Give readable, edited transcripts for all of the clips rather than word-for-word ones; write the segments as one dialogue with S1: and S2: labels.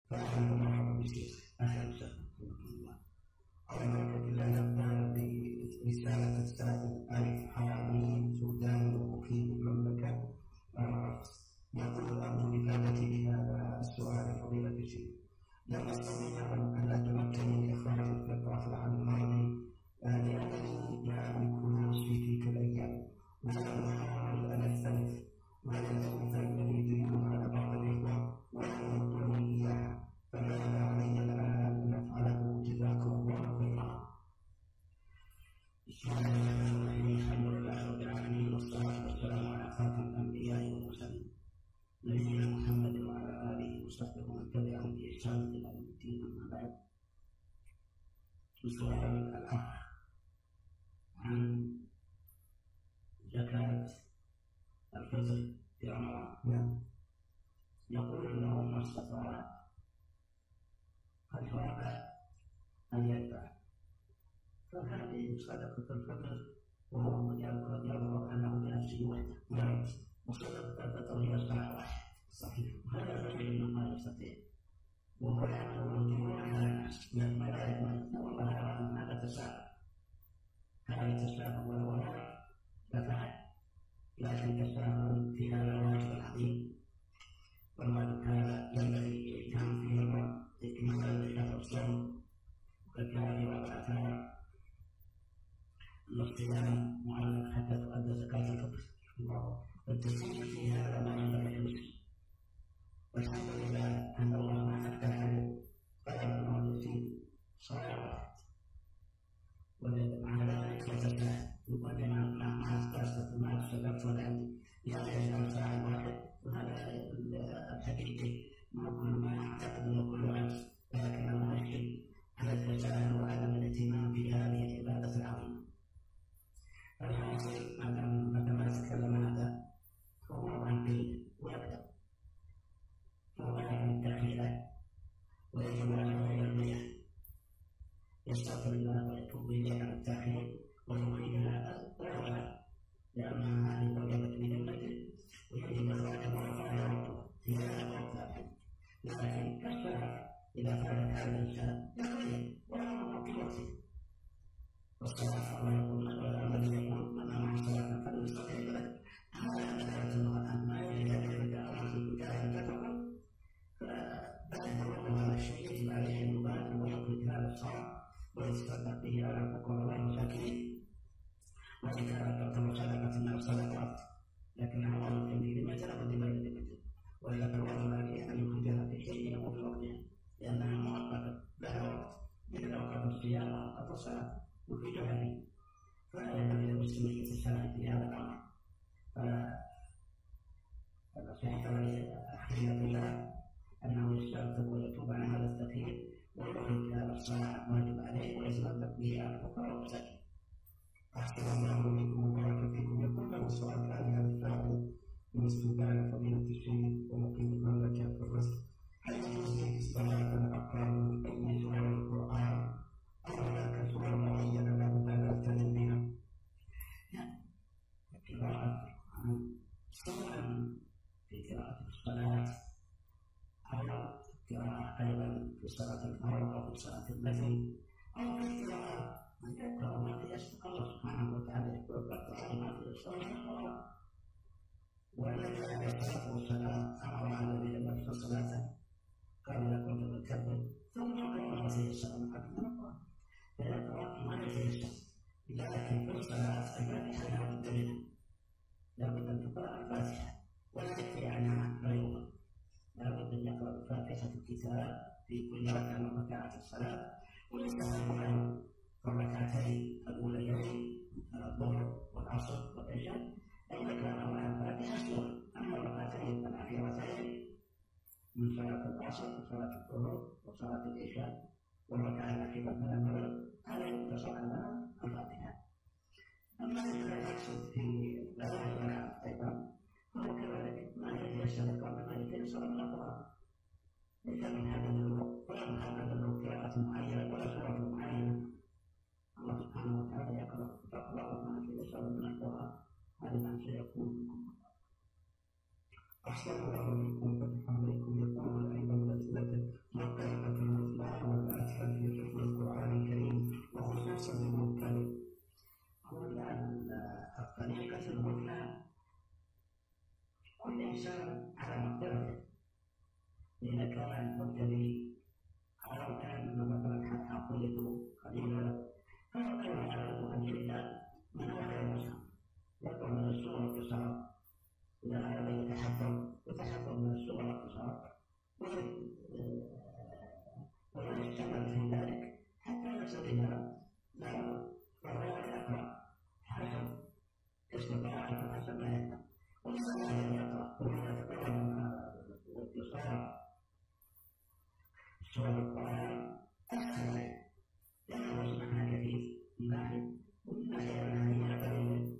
S1: فأهلا ومرحبا بشيخ، أهلا وسهلا حياكم الله. على بركة الله نبدأ برسالة السائل ألف حرامي سودان ومقيم المملكة العرب. يقول أرجو إجابتي بهذا السؤال فضيلة الشيخ. لم أستطيع أن أتمكن من إخراج الفطرة في العام الماضي لأنني لا أملك الفلوس في تلك الأيام، وسأل أحاول أن أستلف ولكن فإنني دين على بعض الإخوة ويردني إياها، فماذا علي الآن أن أفعله؟ جزاكم الله خيرا. بسم الله الرحمن الرحيم. الحمد لله رب العالمين والصلاة والسلام على خاتم الأنبياء والمرسلين نبينا محمد وعلى آله وصحبه ومن تبعهم بإحسان إلى يوم الدين. أما بعد، سؤال الأخ عن زكاة الفطر في رمضان. يقول إنه ما استطاع الفرق أن يدفع، فهذه صدقة الفطر وهو من يرغب أنه بنفسه وحده، وصدقة الفطر هي الصلاة صحيح. هذا الرجل ما يستطيع وهو يعمل على الناس مما لا يمكن، والله يرى أن هذا تساهل، هذا تساهل ولا دفع، لكن تساهل في هذا الواجب العظيم والواجب هذا ينبغي الإتيان فيه إكمال لهذا الصوم وكذلك والآثار الاختيار معلق حتى تؤدى زكاة الفطر والتسليم في هذا ما ينبغي المسلم. والحمد لله أن الله فتحه قدر الموت في صلوات وعلى ذلك يتساهل وقدم مع قصة مع السبب فلان يعطي الأنفاع الواحد، وهذا الحقيقي مع كل ما يعتقد وكل عجز، لكن المؤكد على التساهل وعدم الاهتمام بهذه العبادة العظيمة. فالحاصل عندما تكلم هذا فهو عنقي ويبدأ فهو يعلم التأخير ويجب عليه المياه يستغفر الله ويتوب إليه على التأخير ويخرج هذا الرجل، لأن هذه وجبت من المسجد ويجب الرجل ويعرضه في هذا التأخير. لكن كالسلف إذا فعل هذا الإنسان يقضي ويأمر بوقته والصلاة ويقول من يقول من أمر الصلاة فليستطيع له هذا أدركت امرأة ما يجب أن يأمر بذلك فقط، فبدأ هذا الشيء يجب عليه المبادر ويخرج هذا الصلاة ويتصدق به على الفقراء والمساكين، وإذا تعتبر صدقة من الصدقات لكنها واجب في المثل ولمن المثل، وإذا كان عليه أن يخرجها في شيء أو في وقتها لأنها مؤقتة لها وقت مثل أوقات الصيام وأوقات الصلاة وفي جهله، فلا ينبغي للمسلمين التساهل في هذا الأمر. فالنصيحة لأخينا بالله أنه يستغفر ويتوب عن هذا التأخير ويخرج هذا الصلاة واجب عليه ويتصدق به على الفقراء والمساكين. أحسن الله إليكم وبارك فيكم. يقول له سؤال عن هذا السائل من استودان فضيلة الشيخ ومقيم المملكة في الرزق، هل يجوز للصلاة الأقران أي سورة القرآن أو هناك سورة معينة لا بد أن ألتزم بها؟ قراءة القرآن سواء في قراءة الصلاة أو قراءة أيضا في صلاة الفرض أو في صلاة النفل أو في قراءة من يقرأ ما يسبق الله سبحانه وتعالى يقول ما في الصلاة، والذي عليه الصلاة والسلام أمر على الذين في الصلاة قال لكم تذكروا ثم يقرأ ما تيسر من قبل القرآن فيقرأ ما يتيسر، لكن في الصلاة الفاتحة لا بد منها، لا بد أن تقرأ الفاتحة ولا يكفي عنها غيرها، لا بد أن يقرأ فاتحة الكتاب في كل ركعة من ركعات الصلاة، ويستحب له في الركعتين الأوليين الظهر والعصر والعشاء أن يقرأ مع الفاتحة سورة، أما الركعتين الأخيرتين من صلاة العصر وصلاة الظهر وصلاة العشاء والركعة الأخيرة من المغرب هذا يقتصر على الفاتحة. أما إذا يقصد في الركعة أيضا فهو كذلك ما يتيسر قبل ما يتيسر من القرآن، ليس من هذا النوع ولا من هذا النوع قراءة معينة ولا سورة معينة. الله سبحانه وتعالى يقرأ ما تيسر من القرآن، هذا ما سيكون. أحسن الله إليكم وفتح عليكم. يقول أيضا الأسئلة ما كان مبتدئ أو كان مثلا حتى قلته قليلا فهو كان يعرف أن جدا من غير مسلم يكون من الصور القصار إذا هذا يتحفظ من الصور القصار ويستمر في ذلك حتى يصل إلى لا فهو يقرأ حسب استطاعته حسب ما يقرأ ولما يقرأ ويتقدم القصار سورة القرآن أحسن لأنه يسمعها كثير من ناحية ومن ناحية أنها قليلة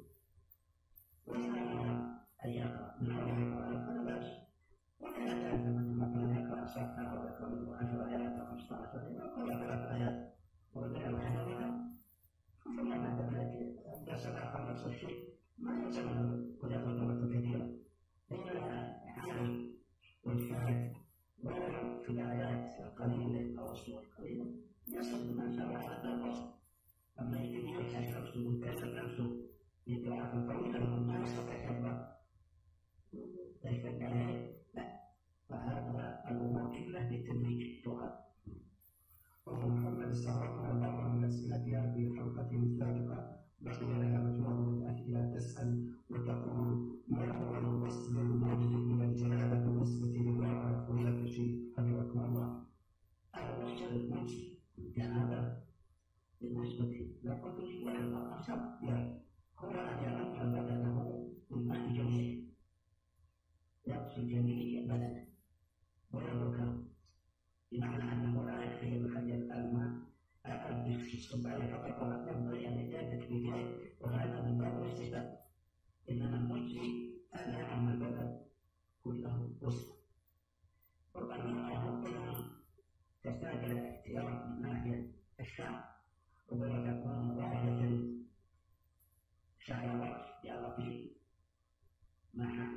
S1: وإذا أن يقرأ من أول القرآن فلا بأس وإذا كان من مثلا يقرأ صفحة أو يقرأ 10 آيات أو 15 أو يقرأ آيات ويقرأ واحدة ثم بعد ذلك يصل آخر نفس الشيء ما يسمى ويأخذ وقتا كثيرا لأنها عمل والفائد ولو في الآيات القليلة أو الصور القليلة يصل ما شاء الله على الوصف أما يجب يحتاج نفسه ويكسر نفسه بقراءة طويلة ما يستطيع يقرأ ليس كذلك لا فهذا الأمور كلها بتدريج اللغة
S2: ومحمد صلى الله عليه وسلم في هذه الحلقة السابقة بقي لها مجموعة من الأسئلة تسأل وتقول ما هو الوصل الموجود من الجلالة بالنسبة للمرأة فضيلة الشيخ حفظكم الله؟
S1: الوصل الموجود الجلالة بالنسبة للرجل والمرأة سواء هو أن يرد بدنه من ماء جميل يغسل جميع البدن ويذكر بمعنى أنه لا يكفي بحاجة الماء أقل في الصباح فقط ولا ينبغي أن يجادل في ذلك وهذا من باب الاستحباب إنما المجزي أن يعم البدن كله وسطا والمرأة كلها تحتاج إلى احتياط من ناحية الشعر ولا تكون واحدة شعر الرأس يغطي مع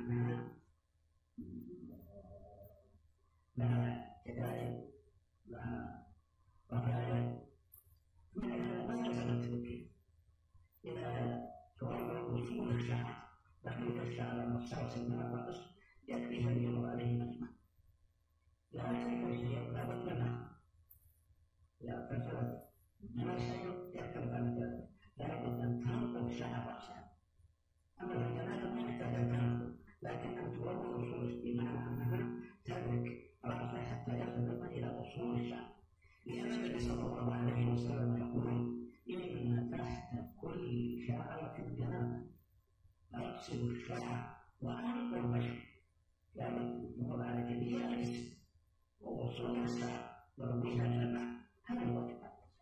S1: كذلك مع وكذلك ما يزال التوكيد إذا توفر وصول الشعر تخليط الشعر المستوصل من الرأس يكفي أن يمر عليه مجمع لا يكفي لا بد منها لا تفرد ما شيء يختلف عن ذلك لا بد أن تنقل شعر رأسها أما الجنازة ما يحتاج أن تنقل لكن أن توفر وصول بمعنى أنها تدرك رأسها حتى يصل إلى أصول الشعر لأن النبي صلى الله عليه وسلم يقول إن تحت كل شعرة جنابة أغسل الشعر وأنقل البشر يعني نقول على جميع الجسم ووصول الشعر ورميها إلى الماء هذا الواجب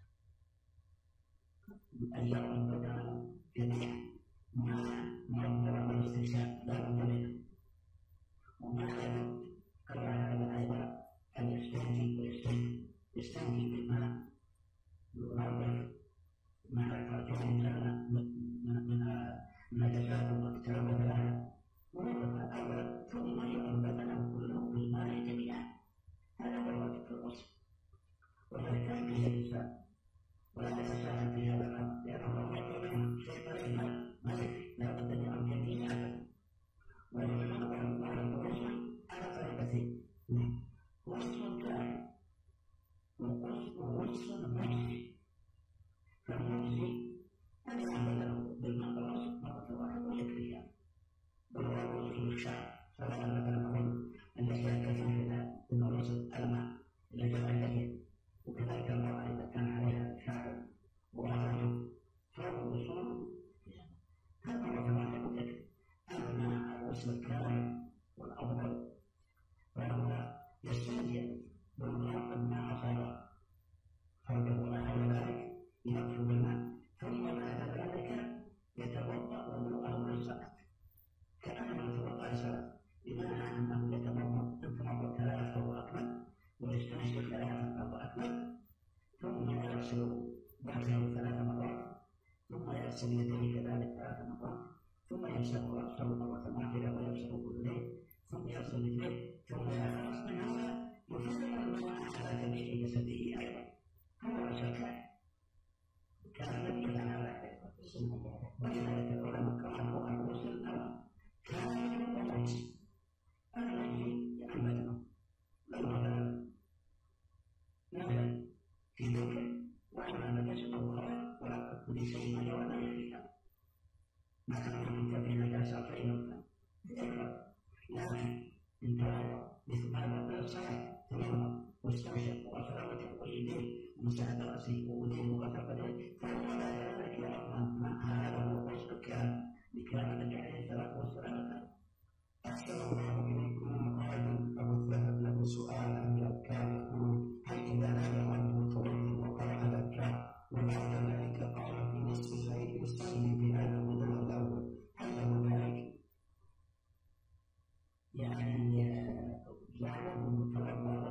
S1: أن يرى البدن جميعا مع نوع الاستنشاق لا بد منه ومع ذلك كما هذا أيضا أن يستنجي بالماء ينظف ما يخرج من النجاسات والكتاب لها ونظف الأول ثم يرى بدنه كله بالماء جميعا هذا هو الواجب في الغسل ولذلك به الإنسان ولا تتساهل في هذا الأمر لأنه يكون شيء قليل ما يكفي لا بد من أن يكفي أبدا ولهذا قال الرسل على طريقتين وصل كامل ووصل مجزي فالمجزي أن يعمل بالمقراص مرة واحدة ويكفيها وهو وصول الشعر سواء مثلا التي يكفي من وصل الماء إلى جمع الليل وكذلك المرأة إذا كان عليها شعر وأخذ فهو وصول هذا مرة واحدة ويكفي أما الوصل الكامل والأفضل فهو يستنجد بالماء مع خير فرده بعد ذلك يغسل بالماء ثم بعد ذلك يتوضأ وضوءه للصلاة كأنه يتوضأ للصلاة بمعنى أنه يتوضأ يتوضأ ثلاثة أو أكمل ويستنشق ثلاثة أو أكمل ثم يغسل وجهه 3 مرات ثم يغسل يديه كذلك 3 مرات ثم يمسح رأسه مرة واحدة ويمسح أذنيه ثم يغسل رجليه ثم يخلص من هذا يفرغ الماء على جميع جسده أيضا هذا الشكل كان النبي على ذلك ولذلك العلماء قالوا الغسل الأول كان المجزي المجزي يعمله لو واستنشق وأشرقت الوجه ومسحت رأسه ووجهه وثقله فلما ذلك هذا هو وصف الكلام بكلام النبي عليه الصلاة والسلام.
S2: أحسن الله إليكم رجل أو الذهب له سؤال كان يقول هل إذا نام عنه طويل وقرأ لك وبعد ذلك قام في نصف الليل يصلي بهذا الوضوء الأول هل له ذلك؟
S1: يعني يعلم طلب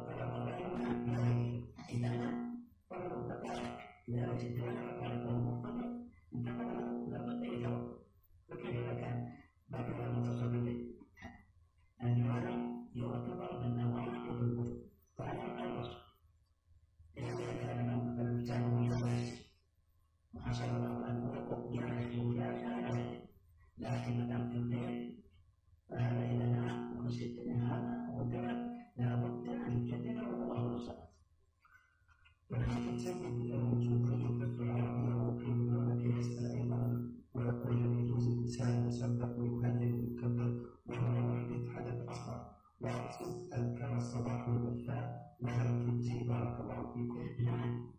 S1: إذا فرض ذلك إذا وجدت له مطلق انتقل لابد يجوز وكيف كان بعد المتصل النوم يعتبر من نواحي الوضوء فعلى الوصف إذا كان فالمتابع يصلي وحسب الله أنه يعرف ذلك لكن ما دام في الليل فهذا إذا نام ونسيت هذا وقرأ لابد أن يجدد الله الصلاة.
S2: ولكن تجد الوجود يكفر العربية ويقيمون في مسألة أيضا ويقول يجوز الإنسان يسبح ويهلل ويكبر وهو يحدث حدث أصغر ويقصد أذكار الصباح والمساء وهل تجزي بارك الله فيكم؟
S1: نعم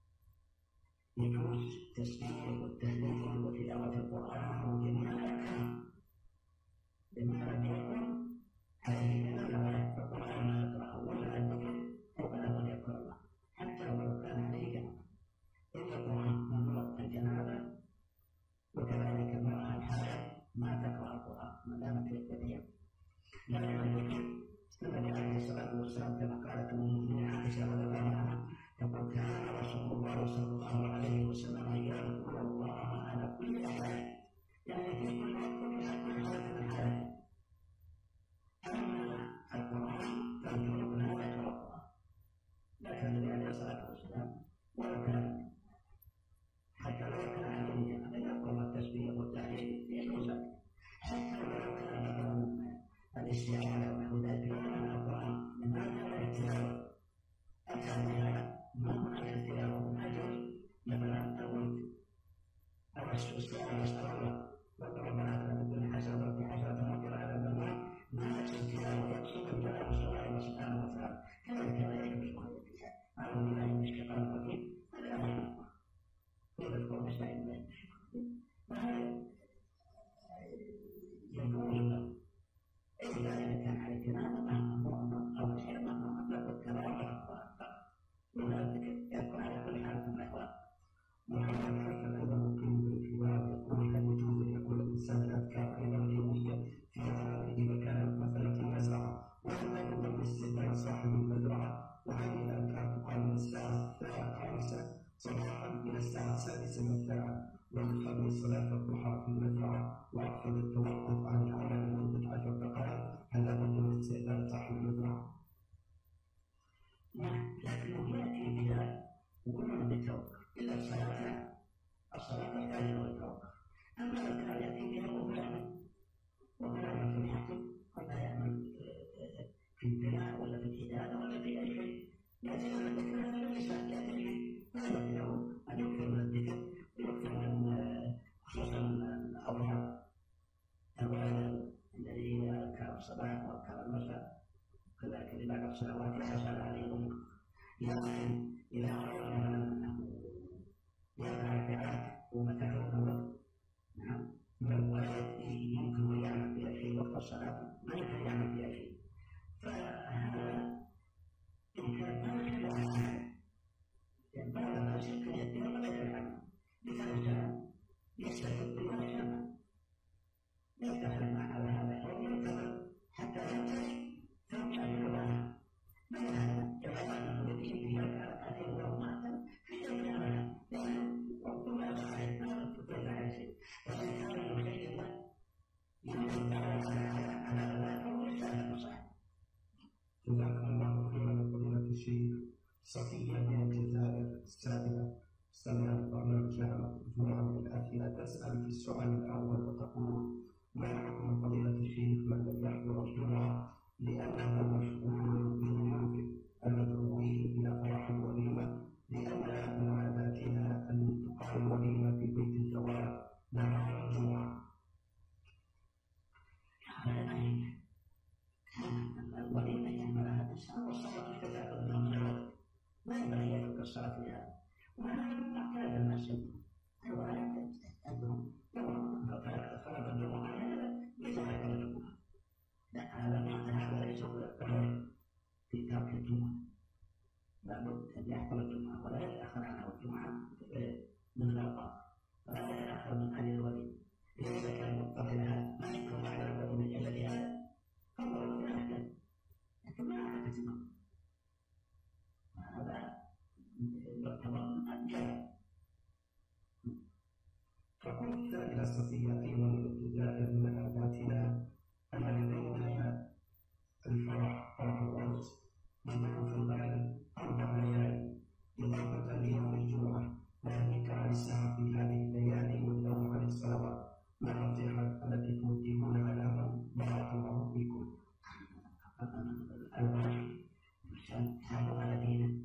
S1: يجوز التسبيح والتهليل وتلاوة القرآن وجميع الأحكام لما لم يكن هذه الكلمات فالقرآن ما يقرأ ولا الذكر ولا من يقرأ الله حتى ولو كان عليه جنابة إن القرآن ممنوع الجنابة وكذلك المرأة الحائض ما تقرأ القرآن ما دامت في الدنيا لكن الذكر النبي عليه الصلاة والسلام كما قالت أم عائشة رضي الله عنها يقول كان رسول الله صلى الله عليه وسلم يذكر الله على كل حال يعني في كل وقت كل حال أما القرآن فالجنوب لا يقرأ القرآن لكن النبي عليه الصلاة والسلام ولو كان حتى لو كان عليه أن يقرأ التسبيح والتهليل يجوز حتى ولو كان الاستعانة ونحو ذلك من القرآن لماذا لا يتلاوى التهليل ما يتلاوى من أجل مثلا أو الاستعانة يستغرق ربنا آتنا في الدنيا حسنة وفي حسنة وقنا عذاب النار ما التلاوة يقصد الله سبحانه وتعالى كذلك لا يجوز أعوذ بالله من الشيطان الرجيم هذا لا يقرأ ويذكر مستعين بالله من الشيطان الرجيم وهذا يقول إذا كان على جنابة أو شيء مطلق الكلام وذلك يبقى على كل حال ثم يقرأ.
S2: وهذا حتى أيضا ممكن بالكبار يقول هل يجوز أن يقول الإنسان أذكار أيضا دينية في إذا كانت مثلا في مزرعة وهل أيضا باستثناء صاحب المزرعة وهذه الأذكار تقال من الساعة 5 صباحا إلى الساعة 6 مساء ويصلي صلاة الضحى في المزرعة ويقصد التوقف عن العمل لمدة 10 دقائق هل لابد من استئذان صاحب المزرعة؟
S1: نعم لكنه يأتي بها وكلنا بالتوقف إلا الصلاة الثانية والتوقف أما الأذكار يأتي بها وهو يعمل في الحقل ولا يعمل في البناء ولا في الإدارة ولا في أي شيء يأتي من الذكر هذا ليس يأتي فلا له أن يكثر من الذكر ويكثر من خصوصا الأوراق الذي أذكار الصباح وأذكار المساء كذلك لبعض الصلوات يحصل عليهم لكن إذا أردنا أنه يفعل فعل ومتى نعم يمكن أن يعمل فيها شيء وقت الصلاة ما يمكن يعمل فيها شيء فهذا إن كان ما يجب على هذا لأن بعض الناس يمكن يأتي ولا يفعل لذلك يستفيد بما يفعل يفتح مع هذا أو ينتظر حتى ينتهي ثم يعملها مثلا جماعة الذين يفعل ومات في جميعها وكل أصحاب ما تطلع عليه وإن كان مجيدا يمكن على ذلك ولسان مصحب.
S2: جزاك الله خيرا فضيلة الشيخ. صفية من الجزائر السابقة سمعت برنامج مجموعة من الأسئلة تسأل في السؤال الأول وتقول ما حكم فضيلة الشيخ من لم يحضر الجمعة لأنه مشغول بالمنزل المدعوين إلى فرح الوليمة لأن من عاداتنا أن تقام الوليمة في بيت الزواج نهار الجمعة.
S1: الوليمة يعملها الإنسان والصلاة كذلك والصلاة لهذا. وهذا اعتاد الناس الروايات أنهم لو تركت صلاة الجمعة ليس غير الجمعة. لا، هذا ليس غير في ترك الجمعة. لابد أن يحضر الجمعة ولا يتأخر عنها الجمعة من الأوقات، ولا يتأخر من أهل الولي. إذا كان مضطر لها ما يكون على الولي من أجل هذا فهو يحتاج، لكن ما أعتقد أنه هذا يعتبر من الجهل.
S2: فقلت إلى صفية يوم الابتداء من عاداتنا أن لدينا الفرح والعروس جمع في البلد 4 ليال إضافة ليوم الجمعة، ذلك عن الساعة في هذه الليالي والنوم عن الصلوات مع النصيحة التي توجهونها لهم بارك الله فيكم.
S1: الواحد يحافظ على دينه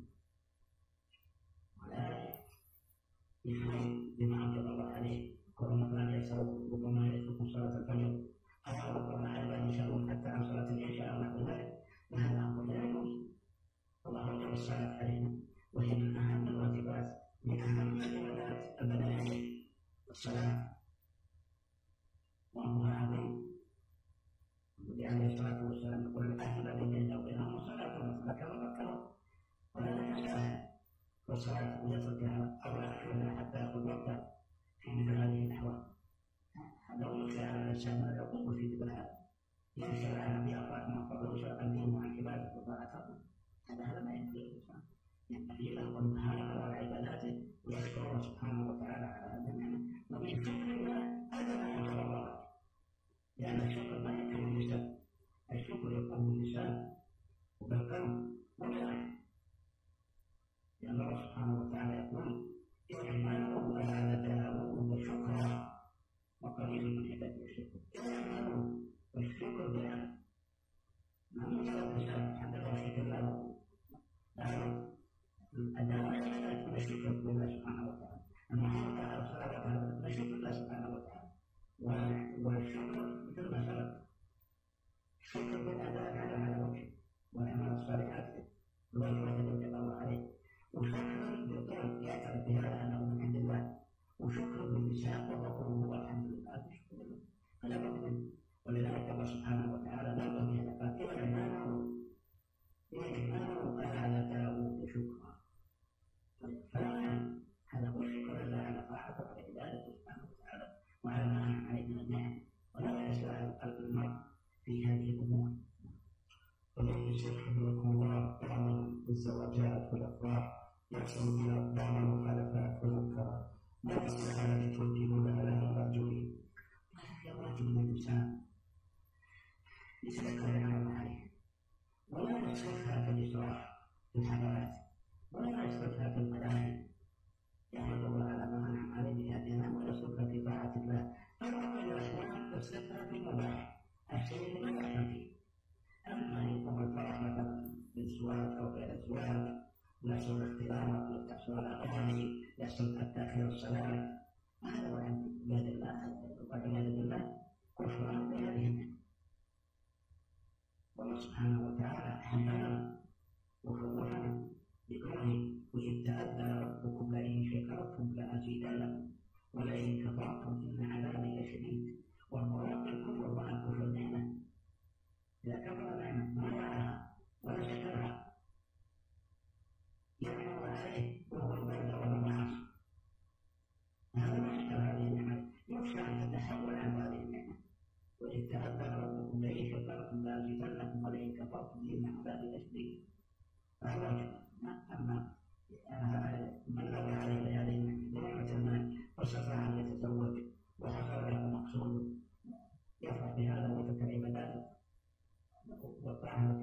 S1: ولا يفعل بما أوجب الله عليه، وربما يسوق ربما يترك صلاة الفجر أو ربما أيضا يسوق حتى عن صلاة العشاء أو نحو ذلك، وهذا أمر لا يجوز. الله أوجب الصلاة علينا وهي من أهم الواجبات، من أهم العبادات البدنية الصلاة، وأمرها عظيم. عليه الصلاة والسلام يقول الأهل الذين يدعو بينهم الصلاة فذكروا ولا ننساها، والصلاة يتركها أو يأخذها حتى يقول وقتا في مثل هذه الأحوال. هذا هو يخشى على الإنسان ما يقوم في مثل هذا، يخشى على بأوقات ما يشرع عنه عن عبادة وطاعته. هذا ما ينبغي الإنسان، ينبغي له أن يحافظ على عباداته ويشكر الله سبحانه وتعالى على هذا النعمة، ومن شكر الله هذا ما يشكر الله، لأن الشكر ما يكون باللسان، الشكر يكون باللسان وبالقلب وبالعين، لأن الله سبحانه وتعالى يقول اعملوا آل داود شكرا وقليل من عبادي الشكر. اعملوا والشكر بالعين، ما مجرد الإنسان حتى لو شكر له الدعوة يكون الشكر لله سبحانه وتعالى، أما حتى على صلاة هذا فشكر الله سبحانه وتعالى. والشكر مثل ما سبق، الشكر بالأداء على هذا الوجه والأعمال الصالحات الواجبات التي الله عليه، وشكر بالقلب يعترف بهذا أنه من عند الله، وشكر باللسان وقوله والحمد لله بشكر الله. فلا بد، ولذلك الله سبحانه وتعالى نبه بهذا قال اعملوا آل داود شكرا. هذا هو الشكر لله على طاعته وعلى عبادته سبحانه وتعالى وعلى ما أنعم عليه من النعم، ولا يسأل قلب المرء في هذه الأمور.
S2: وليس حفظكم الله يعمل بالزواجات والأفراح يحصل بها بعض المخالفات والمنكرات، ما النصيحة توجهونها لها الرجل؟
S1: الرجل من الإنسان يتذكر نعم عليه، ولا يصرفها في الإسراف في الحفلات، ولا يصرفها في الملاهي، يحمد الله على ما أنعم عليه بهذه النعم ويصرفها في طاعة الله. فالرجل الأحيان يصرفها في المباح، الشيء لا يحمد فيه. أما أن يكون الفرح مثلا بالزواج أو غير الزواج، يحصل الاختلاط، يحصل الأغاني، يحصل التأخير الصلاة، هذا هو عباد الله والعياذ بالله كفر بهذه النعم. والله سبحانه وتعالى حمدنا وفضلنا بقوله وإذ تأذن ربكم لئن شكرتم لأزيدنكم ولئن كفرتم إن عذابي لشديد. والمراد بالكفر هو أن كفر النعمة، إذا كفر النعمة ما دعاها ولا شكرها يعمل عليه وهو البلد والمعاصي، هذا ما شكر هذه النعمة يخشى أن تتحول عن هذه النعمة. وإذ تأذن ربكم لئن شكرتم لأزيدنكم ولئن كفرتم إن عذابي لشديد. فهو أما من لو عليه بهذه النعمة المال واستطاع أن يتزوج وحصل له مقصود يفرح بهذا وتكريم ذلك والطاعة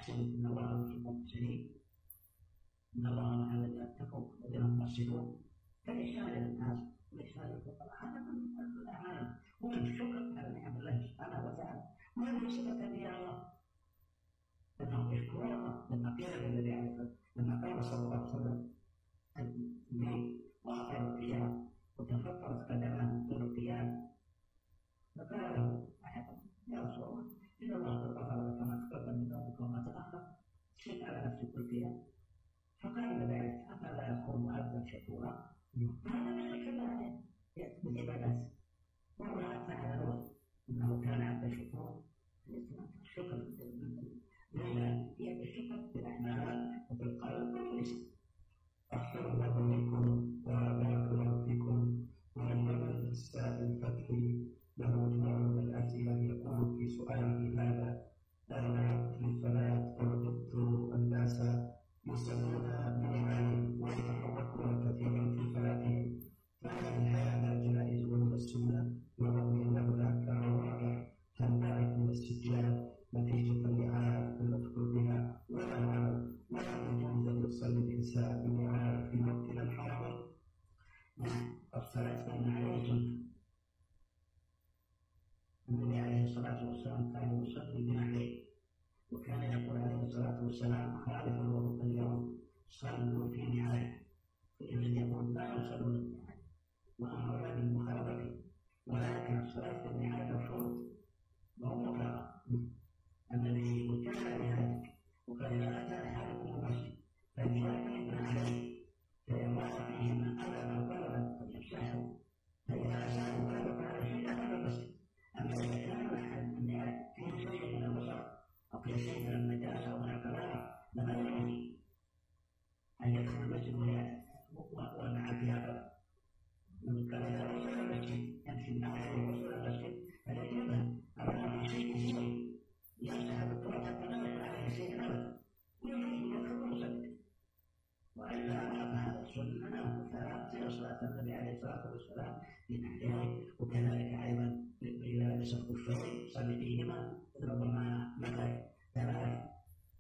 S1: أحسن إن الله يحب المحسنين إن الله مع الذين اتقوا والذين هم محسنون. فالإحسان للناس والإحسان للفقراء هذا من الأعمال ومن الشكر على نعم الله سبحانه وتعالى وهذه صفة أنبياء الله أنهم يشكرون الله. لما قيل للنبي عليه الصلاة والسلام لما قال صلى الله عليه وسلم النبي وأقام القيام وتفطرت قدماه طول القيام فقال له أحدهم يا رسول الله إن الله قد غفر لك ما تقدم من ذنبك وما تأخر شد على نفسك القيام. فقال النبي أفلا يكون عبدا شكورا؟ هذا من الكلام يأتي بالعبادات وهو فعل له أنه كان عبدا شكورا. الشكر لله هي الشكر بالأعمال وبالقلب واللسان.
S2: أحسن الله منكم وبارك الله فيكم. ومن يمن السائل الفتح له جمع الأسئلة يقول في سؤاله هذا: أنا في الصلاة وجدت الناس يصلون بإمام ويتحركون كثيرا في صلاتهم، فهل هذا جائز والسنة؟ ورغم أن هناك مواضع تمنع من السجاد نتيجة الإعانة المذكور بها، ولا يجوز أن يصلي الإنسان بالإعانة في وقتنا الحاضر.
S1: الصلاة كان عليه سنة. النبي عليه الصلاة والسلام كان يصلي بنحره وكان يقول عليه الصلاة والسلام خالف الوضوء اليوم صلوا في نحره، فإذا يقول لا يصلون بالنحر وأمر بالمخالفة. ولكن الصلاة بالنحر مفروض وهو مكره. النبي كان بذلك وقال إذا أتى أحدكم المسجد فليعتمد عليه فيمر فيه من أذى أو طلبا فليمسحه، فإذا أساء ولو كان شيئا فلا المسجد. أما إذا كان النعال فيه شيء من البصر أو فيه شيء من النجاسة أو من الكلام لما ينبغي أن يدخل المسجد والنعال فيها بلد. من كان إذا وصل المسجد يمشي النعال ووصل المسجد فليجبها أو في شيء يمسح بالتراب حتى لا يكون عليه شيء أبدا ويجوز يدخل المسجد. وإلا فهذا السنة فهذه صلاة النبي عليه الصلاة والسلام بنحره. وكذلك أيضا إذا لبس الخفين صلي فيهما ربما مكث 3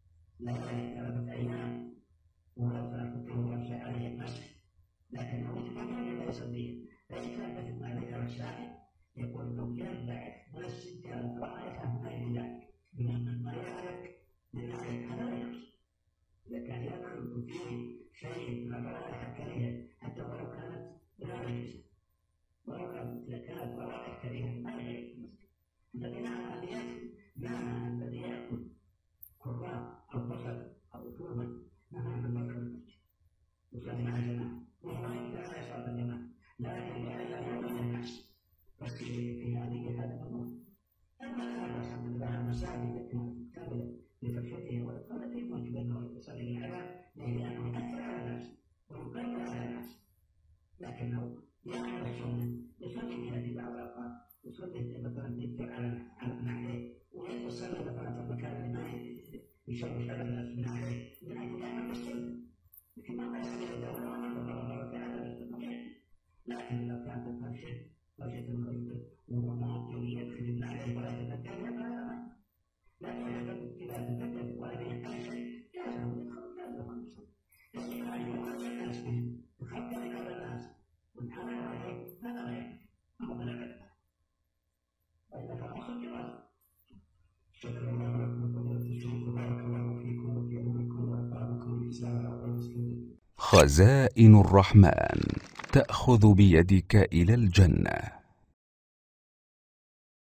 S1: أيام ولو تركته يمشي عليه المسح لكنه يتفضل لا يصلي. فإذا كان عليه الرسائل يقول له ينبعث من السجاد رأيته غير ذلك من أن ما يعرف لذلك هذا لا يحصل. إذا كان يدخل فيه شيء من الروائح الكريهة حتى ولو كانت بلا نجسة إذا كانت روائح كريهة ما يجوز المسجد. الذي نهى أن يأكل نهى الذي يأكل قربان أو بصل أو ثوما نهى أن يدخل المسجد يصلي مع الجماعة وهو لا يصلي الجماعة لكن لئلا يؤذي الناس بس في هذه هذا الأمر. أما كان الحمد لله المساجد كاملة لترشيده والإقامة يجب أنه يصلي على لأنه يأثر على الناس ويقلل على الناس، لكنه يعمل السنة يصلي في هذه بعض الأوقات يصلي مثلا يدفع على النحر ويصلي مثلا في المكان اللي ما يشوش على الناس من عليه من أجل يعمل السنة. لكن ما يصلي الدولة وأن الله تعالى يستطيع. لكن لو كان المسجد وجد المريض وهو يدخل النحر ولا يتذكر فلا إذا تذكر ولا يحتاج شيء جازه يدخل جازه عن الصلاة. لكن أن يؤذي الناس به يخبر على الناس والحمل عليه هذا لا يكفي أو من العلم. وإذا فالأصل جواز.
S2: شكرا لكم فضيلة الشيخ بارك الله فيكم وفي علمكم ونفع بكم الإسلام والمسلمين.
S3: خزائن الرحمن تأخذ بيدك إلى الجنة.